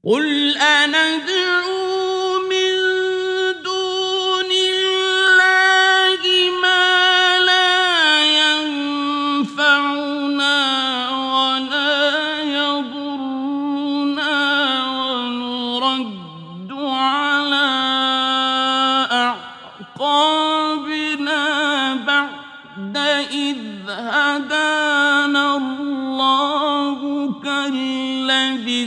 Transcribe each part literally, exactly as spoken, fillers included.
قل أندعو من دون الله ما لا ينفعنا ولا يضرنا ونرد على أعقابنا بعد إذ هدانا الله كالذي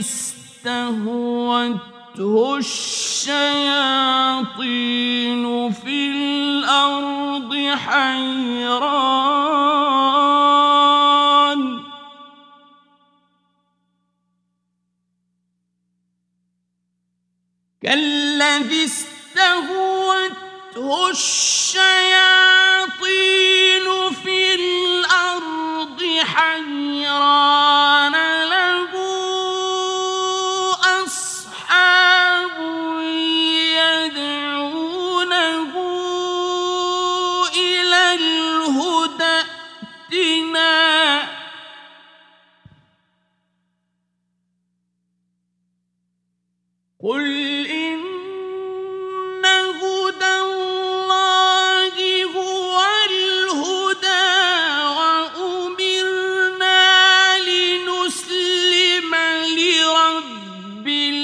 استهوته الشياطين في الأرض حيران كالذي استهوته الشياطين في الأرض حيران له أصحاب يدعونه إلى الهدى ائتنا قل إن هدى الله هو الهدى وأمرنا لنسلم لرب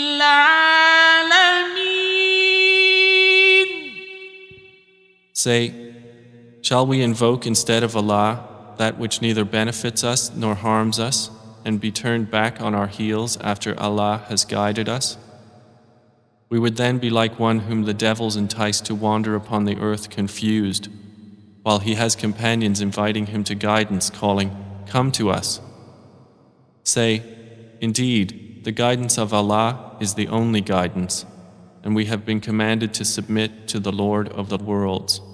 العالمين. Say, shall we invoke instead of Allah that which neither benefits us nor harms us, and be turned back on our heels after Allah has guided us? We would then be like one whom the devils entice to wander upon the earth confused, while he has companions inviting him to guidance, calling, "Come to us." Say, indeed, the guidance of Allah is the only guidance, and we have been commanded to submit to the Lord of the worlds.